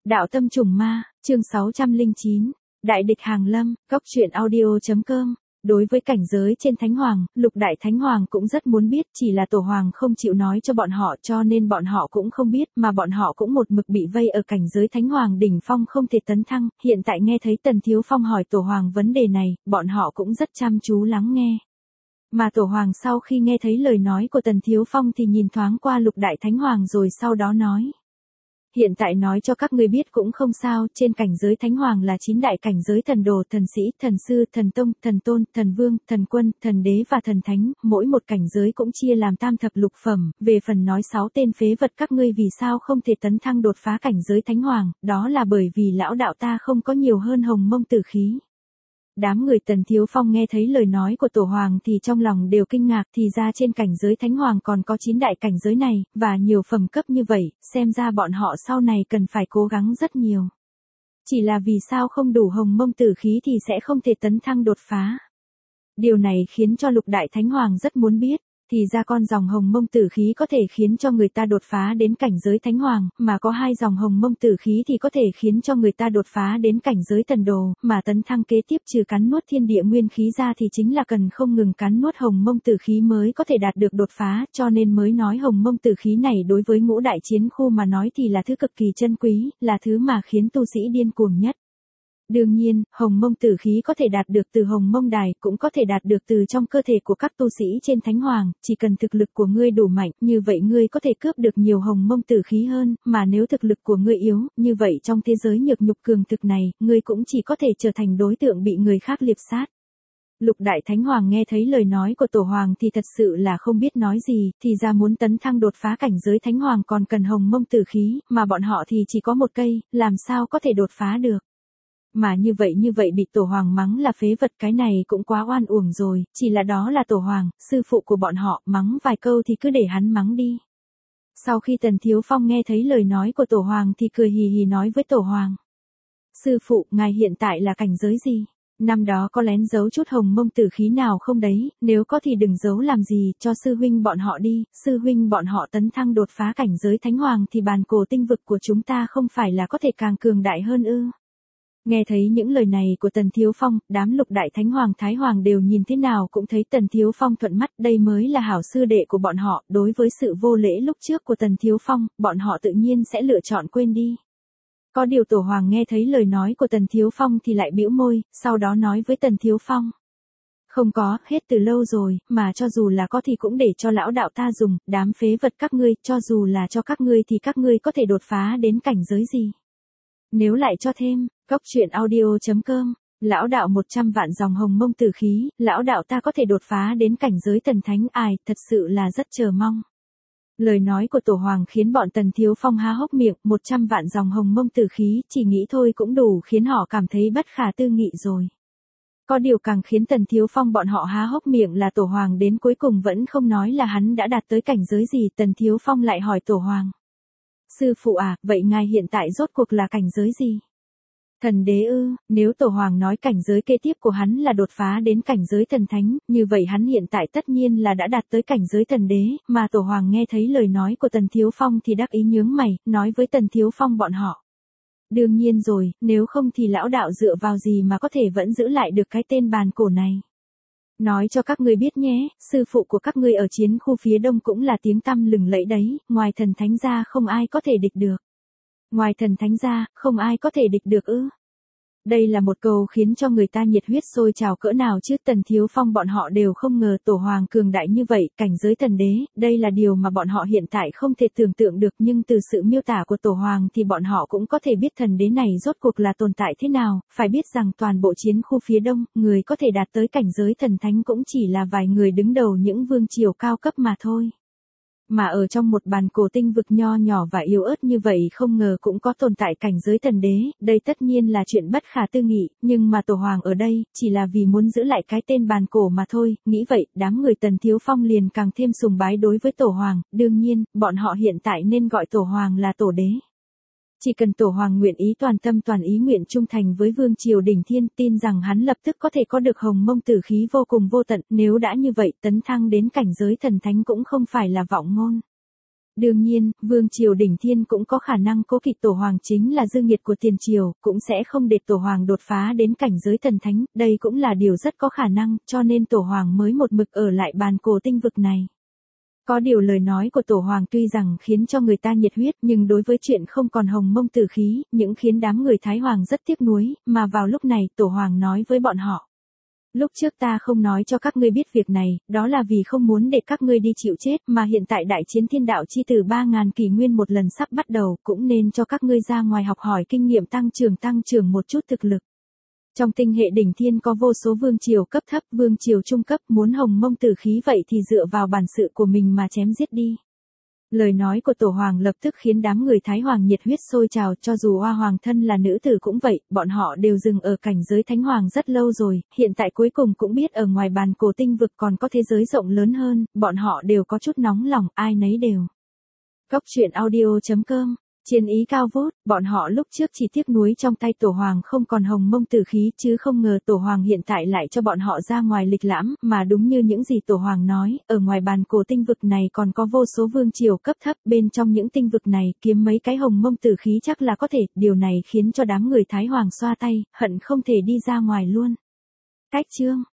Đạo tâm trùng ma, chương 609, Đại địch hàng lâm, góc truyện audio.com. Đối với cảnh giới trên Thánh Hoàng, Lục Đại Thánh Hoàng cũng rất muốn biết, chỉ là Tổ Hoàng không chịu nói cho bọn họ cho nên bọn họ cũng không biết, mà bọn họ cũng một mực bị vây ở cảnh giới Thánh Hoàng đỉnh phong không thể tấn thăng. Hiện tại nghe thấy Tần Thiếu Phong hỏi Tổ Hoàng vấn đề này, bọn họ cũng rất chăm chú lắng nghe. Mà Tổ Hoàng sau khi nghe thấy lời nói của Tần Thiếu Phong thì nhìn thoáng qua Lục Đại Thánh Hoàng rồi sau đó nói. Hiện tại nói cho các ngươi biết cũng không sao, trên cảnh giới Thánh Hoàng là 9 đại cảnh giới thần đồ, thần sĩ, thần sư, thần tông, thần tôn, thần vương, thần quân, thần đế và thần thánh, mỗi một cảnh giới cũng chia làm tam thập lục phẩm, về phần nói 6 tên phế vật các ngươi vì sao không thể tấn thăng đột phá cảnh giới Thánh Hoàng, đó là bởi vì lão đạo ta không có nhiều hơn hồng mông tử khí. Đám người Tần Thiếu Phong nghe thấy lời nói của Tổ Hoàng thì trong lòng đều kinh ngạc, thì ra trên cảnh giới Thánh Hoàng còn có 9 đại cảnh giới này, và nhiều phẩm cấp như vậy, xem ra bọn họ sau này cần phải cố gắng rất nhiều. Chỉ là vì sao không đủ hồng mông tử khí thì sẽ không thể tấn thăng đột phá. Điều này khiến cho Lục Đại Thánh Hoàng rất muốn biết. Thì ra con dòng hồng mông tử khí có thể khiến cho người ta đột phá đến cảnh giới Thánh Hoàng, mà có 2 dòng hồng mông tử khí thì có thể khiến cho người ta đột phá đến cảnh giới thần đồ, mà tấn thăng kế tiếp trừ cắn nuốt thiên địa nguyên khí ra thì chính là cần không ngừng cắn nuốt hồng mông tử khí mới có thể đạt được đột phá, cho nên mới nói hồng mông tử khí này đối với ngũ đại chiến khu mà nói thì là thứ cực kỳ chân quý, là thứ mà khiến tu sĩ điên cuồng nhất. Đương nhiên, hồng mông tử khí có thể đạt được từ hồng mông đài, cũng có thể đạt được từ trong cơ thể của các tu sĩ trên Thánh Hoàng, chỉ cần thực lực của ngươi đủ mạnh, như vậy ngươi có thể cướp được nhiều hồng mông tử khí hơn, mà nếu thực lực của ngươi yếu, như vậy trong thế giới nhược nhục cường thực này, ngươi cũng chỉ có thể trở thành đối tượng bị người khác liệp sát. Lục Đại Thánh Hoàng nghe thấy lời nói của Tổ Hoàng thì thật sự là không biết nói gì, thì ra muốn tấn thăng đột phá cảnh giới Thánh Hoàng còn cần hồng mông tử khí, mà bọn họ thì chỉ có một cây, làm sao có thể đột phá được. Mà như vậy bị Tổ Hoàng mắng là phế vật, cái này cũng quá oan uổng rồi, chỉ là đó là Tổ Hoàng, sư phụ của bọn họ, mắng vài câu thì cứ để hắn mắng đi. Sau khi Tần Thiếu Phong nghe thấy lời nói của Tổ Hoàng thì cười hì hì nói với Tổ Hoàng. Sư phụ, ngài hiện tại là cảnh giới gì? Năm đó có lén giấu chút hồng mông tử khí nào không đấy, nếu có thì đừng giấu làm gì, cho sư huynh bọn họ đi, sư huynh bọn họ tấn thăng đột phá cảnh giới Thánh Hoàng thì bàn cổ tinh vực của chúng ta không phải là có thể càng cường đại hơn ư? Nghe thấy những lời này của Tần Thiếu Phong, đám Lục Đại Thánh Hoàng Thái Hoàng đều nhìn thế nào cũng thấy Tần Thiếu Phong thuận mắt, đây mới là hảo sư đệ của bọn họ, đối với sự vô lễ lúc trước của Tần Thiếu Phong, bọn họ tự nhiên sẽ lựa chọn quên đi. Có điều Tổ Hoàng nghe thấy lời nói của Tần Thiếu Phong thì lại bĩu môi, sau đó nói với Tần Thiếu Phong. Không có, hết từ lâu rồi, mà cho dù là có thì cũng để cho lão đạo ta dùng, đám phế vật các ngươi, cho dù là cho các ngươi thì các ngươi có thể đột phá đến cảnh giới gì. Nếu lại cho thêm, góc truyện audio.com, lão đạo 100 vạn dòng hồng mông tử khí, lão đạo ta có thể đột phá đến cảnh giới thần thánh, ai, thật sự là rất chờ mong. Lời nói của Tổ Hoàng khiến bọn Tần Thiếu Phong há hốc miệng, 100 vạn dòng hồng mông tử khí, chỉ nghĩ thôi cũng đủ khiến họ cảm thấy bất khả tư nghị rồi. Có điều càng khiến Tần Thiếu Phong bọn họ há hốc miệng là Tổ Hoàng đến cuối cùng vẫn không nói là hắn đã đạt tới cảnh giới gì, Tần Thiếu Phong lại hỏi Tổ Hoàng. Sư phụ à, vậy ngài hiện tại rốt cuộc là cảnh giới gì? Thần đế ư? Nếu Tổ Hoàng nói cảnh giới kế tiếp của hắn là đột phá đến cảnh giới thần thánh, như vậy hắn hiện tại tất nhiên là đã đạt tới cảnh giới thần đế, mà Tổ Hoàng nghe thấy lời nói của Tần Thiếu Phong thì đắc ý nhướng mày, nói với Tần Thiếu Phong bọn họ. Đương nhiên rồi, nếu không thì lão đạo dựa vào gì mà có thể vẫn giữ lại được cái tên bàn cổ này. Nói cho các ngươi biết nhé, sư phụ của các ngươi ở chiến khu phía đông cũng là tiếng tăm lừng lẫy đấy, ngoài thần thánh ra không ai có thể địch được. Ngoài thần thánh ra, không ai có thể địch được ư? Đây là một câu khiến cho người ta nhiệt huyết sôi trào cỡ nào chứ. Tần Thiếu Phong bọn họ đều không ngờ Tổ Hoàng cường đại như vậy, cảnh giới thần đế, đây là điều mà bọn họ hiện tại không thể tưởng tượng được, nhưng từ sự miêu tả của Tổ Hoàng thì bọn họ cũng có thể biết thần đế này rốt cuộc là tồn tại thế nào, phải biết rằng toàn bộ chiến khu phía đông, người có thể đạt tới cảnh giới thần thánh cũng chỉ là vài người đứng đầu những vương triều cao cấp mà thôi. Mà ở trong một bàn cổ tinh vực nho nhỏ và yếu ớt như vậy không ngờ cũng có tồn tại cảnh giới thần đế, đây tất nhiên là chuyện bất khả tư nghị, nhưng mà Tổ Hoàng ở đây, chỉ là vì muốn giữ lại cái tên bàn cổ mà thôi, nghĩ vậy, đám người Tần Thiếu Phong liền càng thêm sùng bái đối với Tổ Hoàng, đương nhiên, bọn họ hiện tại nên gọi Tổ Hoàng là Tổ Đế. Chỉ cần Tổ Hoàng nguyện ý toàn tâm toàn ý nguyện trung thành với Vương Triều Đỉnh Thiên, tin rằng hắn lập tức có thể có được hồng mông tử khí vô cùng vô tận, nếu đã như vậy, tấn thăng đến cảnh giới thần thánh cũng không phải là vọng ngôn. Đương nhiên, vương triều đỉnh thiên cũng có khả năng cố kỵ tổ hoàng chính là dư nghiệt của tiền triều, cũng sẽ không để tổ hoàng đột phá đến cảnh giới thần thánh, đây cũng là điều rất có khả năng, cho nên tổ hoàng mới một mực ở lại bàn cổ tinh vực này. Có điều lời nói của tổ hoàng tuy rằng khiến cho người ta nhiệt huyết, nhưng đối với chuyện không còn hồng mông tử khí, những khiến đám người Thái Hoàng rất tiếc nuối, mà vào lúc này tổ hoàng nói với bọn họ. Lúc trước ta không nói cho các ngươi biết việc này, đó là vì không muốn để các ngươi đi chịu chết, mà hiện tại đại chiến thiên đạo chi từ 3.000 kỷ nguyên một lần sắp bắt đầu, cũng nên cho các ngươi ra ngoài học hỏi kinh nghiệm tăng trưởng một chút thực lực. Trong tinh hệ đỉnh thiên có vô số vương triều cấp thấp, vương triều trung cấp, muốn hồng mông tử khí vậy thì dựa vào bản sự của mình mà chém giết đi. Lời nói của tổ hoàng lập tức khiến đám người Thái Hoàng nhiệt huyết sôi trào, cho dù Hoa Hoàng thân là nữ tử cũng vậy, bọn họ đều dừng ở cảnh giới Thánh Hoàng rất lâu rồi, hiện tại cuối cùng cũng biết ở ngoài bàn cổ tinh vực còn có thế giới rộng lớn hơn, bọn họ đều có chút nóng lòng, ai nấy đều. Góc truyện audio.com Chiến ý cao vút, bọn họ lúc trước chỉ tiếc nuối trong tay tổ hoàng không còn hồng mông tử khí, chứ không ngờ tổ hoàng hiện tại lại cho bọn họ ra ngoài lịch lãm, mà đúng như những gì tổ hoàng nói, ở ngoài bàn cổ tinh vực này còn có vô số vương triều cấp thấp, bên trong những tinh vực này kiếm mấy cái hồng mông tử khí chắc là có thể, điều này khiến cho đám người Thái Hoàng xoa tay, hận không thể đi ra ngoài luôn. Cách chương